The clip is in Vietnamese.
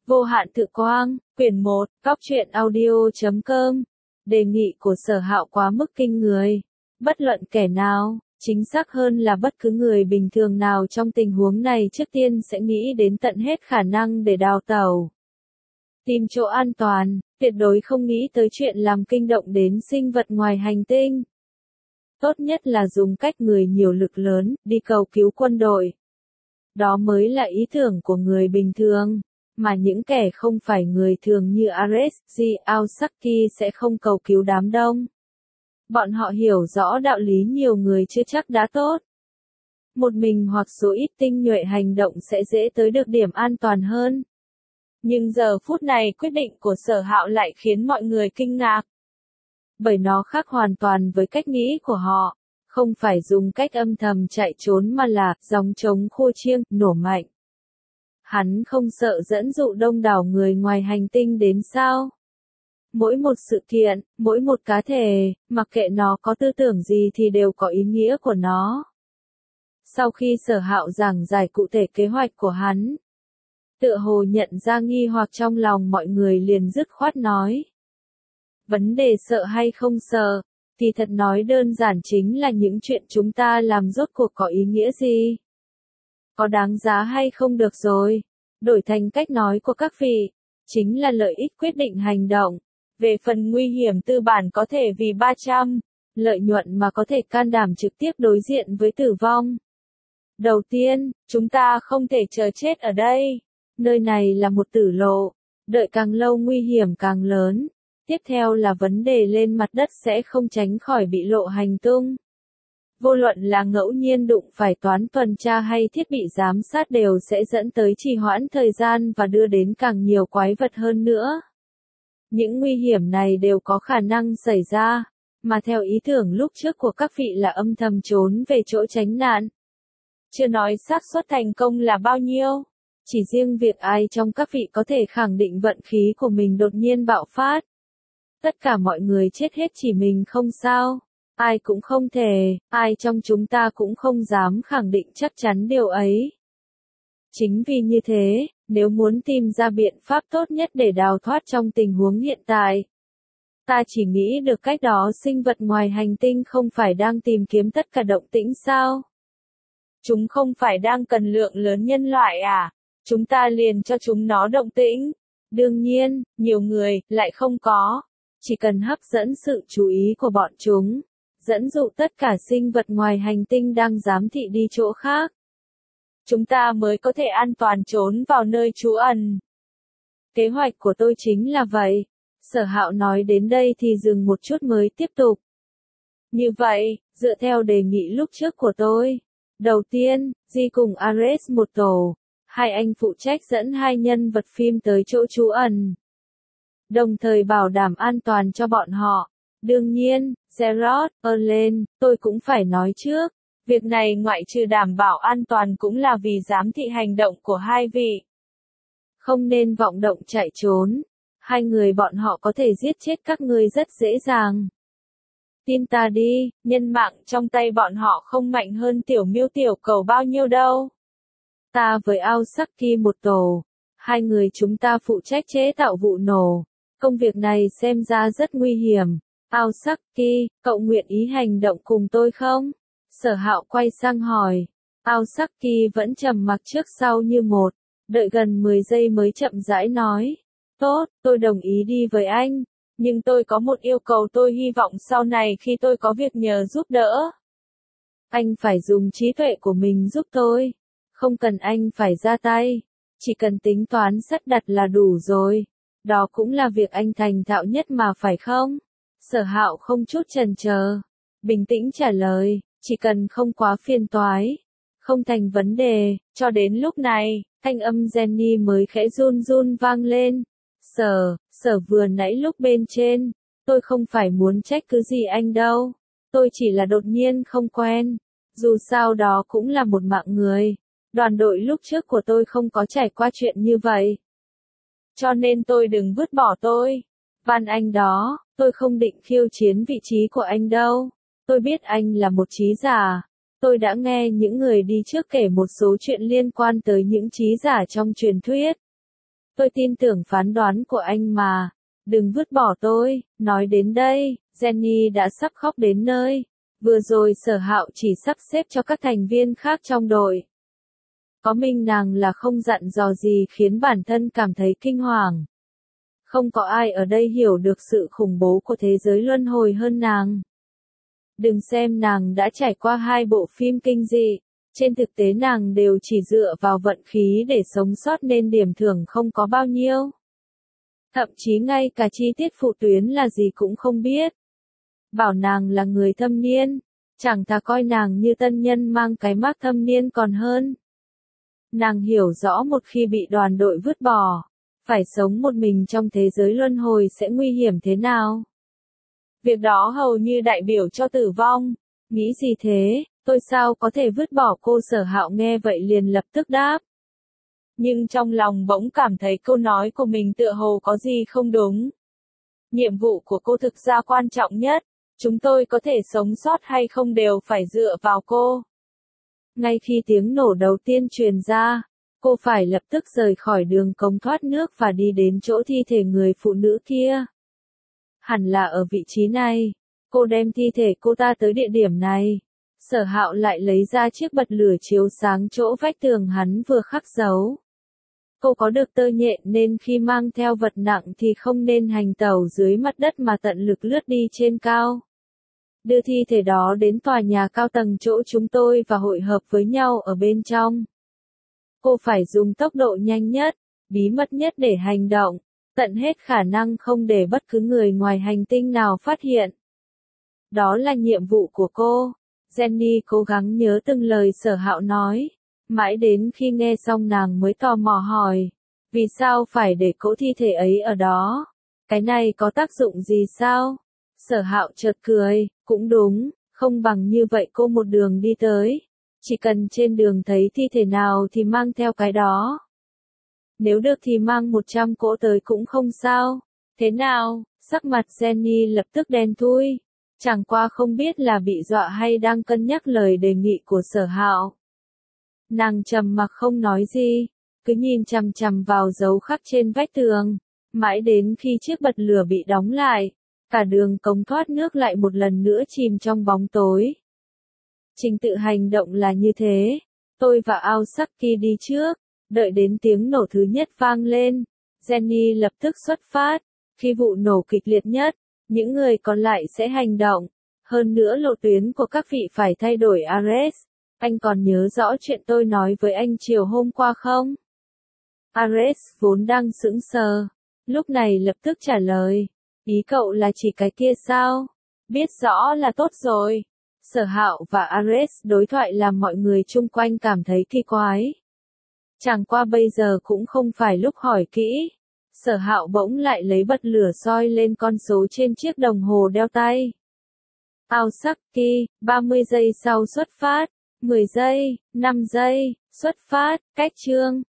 Vô hạn tự quang, quyển 1, góc truyện audio.com. Đề nghị của Sở Hạo quá mức kinh người. Bất luận kẻ nào, chính xác hơn là bất cứ người bình thường nào trong tình huống này trước tiên sẽ nghĩ đến tận hết khả năng để đào tẩu. Tìm chỗ an toàn, tuyệt đối không nghĩ tới chuyện làm kinh động đến sinh vật ngoài hành tinh. Tốt nhất là dùng cách người nhiều lực lớn, đi cầu cứu quân đội. Đó mới là ý tưởng của người bình thường, mà những kẻ không phải người thường như Ares, Aosaki sẽ không cầu cứu đám đông. Bọn họ hiểu rõ đạo lý nhiều người chưa chắc đã tốt. Một mình hoặc số ít tinh nhuệ hành động sẽ dễ tới được điểm an toàn hơn. Nhưng giờ phút này quyết định của Sở Hạo lại khiến mọi người kinh ngạc. Bởi nó khác hoàn toàn với cách nghĩ của họ, không phải dùng cách âm thầm chạy trốn mà là gióng trống khua chiêng, nổ mạnh. Hắn không sợ dẫn dụ đông đảo người ngoài hành tinh đến sao? Mỗi một sự kiện, mỗi một cá thể, mặc kệ nó có tư tưởng gì thì đều có ý nghĩa của nó. Sau khi Sở Hạo giảng giải cụ thể kế hoạch của hắn, tựa hồ nhận ra nghi hoặc trong lòng mọi người liền dứt khoát nói. Vấn đề sợ hay không sợ, thì thật nói đơn giản chính là những chuyện chúng ta làm rốt cuộc có ý nghĩa gì? Có đáng giá hay không được rồi? Đổi thành cách nói của các vị, chính là lợi ích quyết định hành động. Về phần nguy hiểm tư bản có thể vì 300, lợi nhuận mà có thể can đảm trực tiếp đối diện với tử vong. Đầu tiên, chúng ta không thể chờ chết ở đây. Nơi này là một tử lộ, đợi càng lâu nguy hiểm càng lớn. Tiếp theo là vấn đề lên mặt đất sẽ không tránh khỏi bị lộ hành tung. Vô luận là ngẫu nhiên đụng phải toán tuần tra hay thiết bị giám sát đều sẽ dẫn tới trì hoãn thời gian và đưa đến càng nhiều quái vật hơn nữa. Những nguy hiểm này đều có khả năng xảy ra, mà theo ý tưởng lúc trước của các vị là âm thầm trốn về chỗ tránh nạn. Chưa nói xác suất thành công là bao nhiêu, chỉ riêng việc ai trong các vị có thể khẳng định vận khí của mình đột nhiên bạo phát. Tất cả mọi người chết hết chỉ mình không sao, ai cũng không thể, ai trong chúng ta cũng không dám khẳng định chắc chắn điều ấy. Chính vì như thế, nếu muốn tìm ra biện pháp tốt nhất để đào thoát trong tình huống hiện tại, ta chỉ nghĩ được cách đó. Sinh vật ngoài hành tinh không phải đang tìm kiếm tất cả động tĩnh sao? Chúng không phải đang cần lượng lớn nhân loại à? Chúng ta liền cho chúng nó động tĩnh. Đương nhiên, nhiều người lại không có. Chỉ cần hấp dẫn sự chú ý của bọn chúng, dẫn dụ tất cả sinh vật ngoài hành tinh đang giám thị đi chỗ khác. Chúng ta mới có thể an toàn trốn vào nơi trú ẩn. Kế hoạch của tôi chính là vậy. Sở Hạo nói đến đây thì dừng một chút mới tiếp tục. Như vậy, dựa theo đề nghị lúc trước của tôi, đầu tiên, Di cùng Ares một tổ, hai anh phụ trách dẫn hai nhân vật phim tới chỗ trú ẩn, đồng thời bảo đảm an toàn cho bọn họ. Đương nhiên, Gerard, Erlen, tôi cũng phải nói trước, việc này ngoại trừ đảm bảo an toàn cũng là vì giám thị hành động của hai vị. Không nên vọng động chạy trốn, hai người bọn họ có thể giết chết các ngươi rất dễ dàng. Tin ta đi, nhân mạng trong tay bọn họ không mạnh hơn tiểu miêu tiểu cầu bao nhiêu đâu. Ta với Aosaki một tổ, hai người chúng ta phụ trách chế tạo vụ nổ. Công việc này xem ra rất nguy hiểm. Aosaki, cậu nguyện ý hành động cùng tôi không? Sở Hạo quay sang hỏi. Aosaki vẫn trầm mặc trước sau như một, đợi gần 10 giây mới chậm rãi nói. Tốt, tôi đồng ý đi với anh, nhưng tôi có một yêu cầu, tôi hy vọng sau này khi tôi có việc nhờ giúp đỡ, anh phải dùng trí tuệ của mình giúp tôi. Không cần anh phải ra tay, chỉ cần tính toán sắp đặt là đủ rồi. Đó cũng là việc anh thành thạo nhất mà phải không? Sở Hạo không chút chần chờ, bình tĩnh trả lời, chỉ cần không quá phiền toái, không thành vấn đề. Cho đến lúc này, thanh âm Jenny mới khẽ run run vang lên. Sở vừa nãy lúc bên trên, tôi không phải muốn trách cứ gì anh đâu, tôi chỉ là đột nhiên không quen, dù sao đó cũng là một mạng người. Đoàn đội lúc trước của tôi không có trải qua chuyện như vậy. Cho nên tôi đừng vứt bỏ tôi. Van anh đó, tôi không định khiêu chiến vị trí của anh đâu. Tôi biết anh là một trí giả. Tôi đã nghe những người đi trước kể một số chuyện liên quan tới những trí giả trong truyền thuyết. Tôi tin tưởng phán đoán của anh mà. Đừng vứt bỏ tôi. Nói đến đây, Jenny đã sắp khóc đến nơi. Vừa rồi Sở Hạo chỉ sắp xếp cho các thành viên khác trong đội. Có mình nàng là không dặn dò gì khiến bản thân cảm thấy kinh hoàng. Không có ai ở đây hiểu được sự khủng bố của thế giới luân hồi hơn nàng. Đừng xem nàng đã trải qua 2 bộ phim kinh dị. Trên thực tế nàng đều chỉ dựa vào vận khí để sống sót nên điểm thưởng không có bao nhiêu. Thậm chí ngay cả chi tiết phụ tuyến là gì cũng không biết. Bảo nàng là người thâm niên, chẳng thà coi nàng như tân nhân mang cái mác thâm niên còn hơn. Nàng hiểu rõ một khi bị đoàn đội vứt bỏ, phải sống một mình trong thế giới luân hồi sẽ nguy hiểm thế nào. Việc đó hầu như đại biểu cho tử vong. Nghĩ gì thế, tôi sao có thể vứt bỏ cô? Sở Hạo nghe vậy liền lập tức đáp. Nhưng trong lòng bỗng cảm thấy câu nói của mình tựa hồ có gì không đúng. Nhiệm vụ của cô thực ra quan trọng nhất, chúng tôi có thể sống sót hay không đều phải dựa vào cô. Ngay khi tiếng nổ đầu tiên truyền ra, cô phải lập tức rời khỏi đường cống thoát nước và đi đến chỗ thi thể người phụ nữ kia. Hẳn là ở vị trí này, cô đem thi thể cô ta tới địa điểm này. Sở Hạo lại lấy ra chiếc bật lửa chiếu sáng chỗ vách tường hắn vừa khắc dấu. Cô có được tơ nhện nên khi mang theo vật nặng thì không nên hành tẩu dưới mặt đất mà tận lực lướt đi trên cao. Đưa thi thể đó đến tòa nhà cao tầng chỗ chúng tôi và hội hợp với nhau ở bên trong. Cô phải dùng tốc độ nhanh nhất, bí mật nhất để hành động, tận hết khả năng không để bất cứ người ngoài hành tinh nào phát hiện. Đó là nhiệm vụ của cô. Jenny cố gắng nhớ từng lời Sở Hạo nói. Mãi đến khi nghe xong nàng mới tò mò hỏi. Vì sao phải để cỗ thi thể ấy ở đó? Cái này có tác dụng gì sao? Sở Hạo chợt cười, cũng đúng, không bằng như vậy cô một đường đi tới. Chỉ cần trên đường thấy thi thể nào thì mang theo cái đó. Nếu được thì mang 100 cỗ tới cũng không sao. Thế nào? Sắc mặt Jenny lập tức đen thui. Chẳng qua không biết là bị dọa hay đang cân nhắc lời đề nghị của Sở Hạo. Nàng trầm mặc không nói gì, cứ nhìn chằm chằm vào dấu khắc trên vách tường, mãi đến khi chiếc bật lửa bị đóng lại, cả đường cống thoát nước lại một lần nữa chìm trong bóng tối. Trình tự hành động là như thế, tôi và Aosaki đi trước, đợi đến tiếng nổ thứ nhất vang lên, Jenny lập tức xuất phát, khi vụ nổ kịch liệt nhất, những người còn lại sẽ hành động, hơn nữa lộ tuyến của các vị phải thay đổi. Ares, anh còn nhớ rõ chuyện tôi nói với anh chiều hôm qua không? Ares vốn đang sững sờ, lúc này lập tức trả lời, ý cậu là chỉ cái kia sao? Biết rõ là tốt rồi. Sở Hạo và Ares đối thoại làm mọi người chung quanh cảm thấy kỳ quái. Chẳng qua bây giờ cũng không phải lúc hỏi kỹ. Sở Hạo bỗng lại lấy bật lửa soi lên con số trên chiếc đồng hồ đeo tay. Aosaki, 30 giây sau xuất phát, 10 giây, 5 giây, xuất phát, cách chương.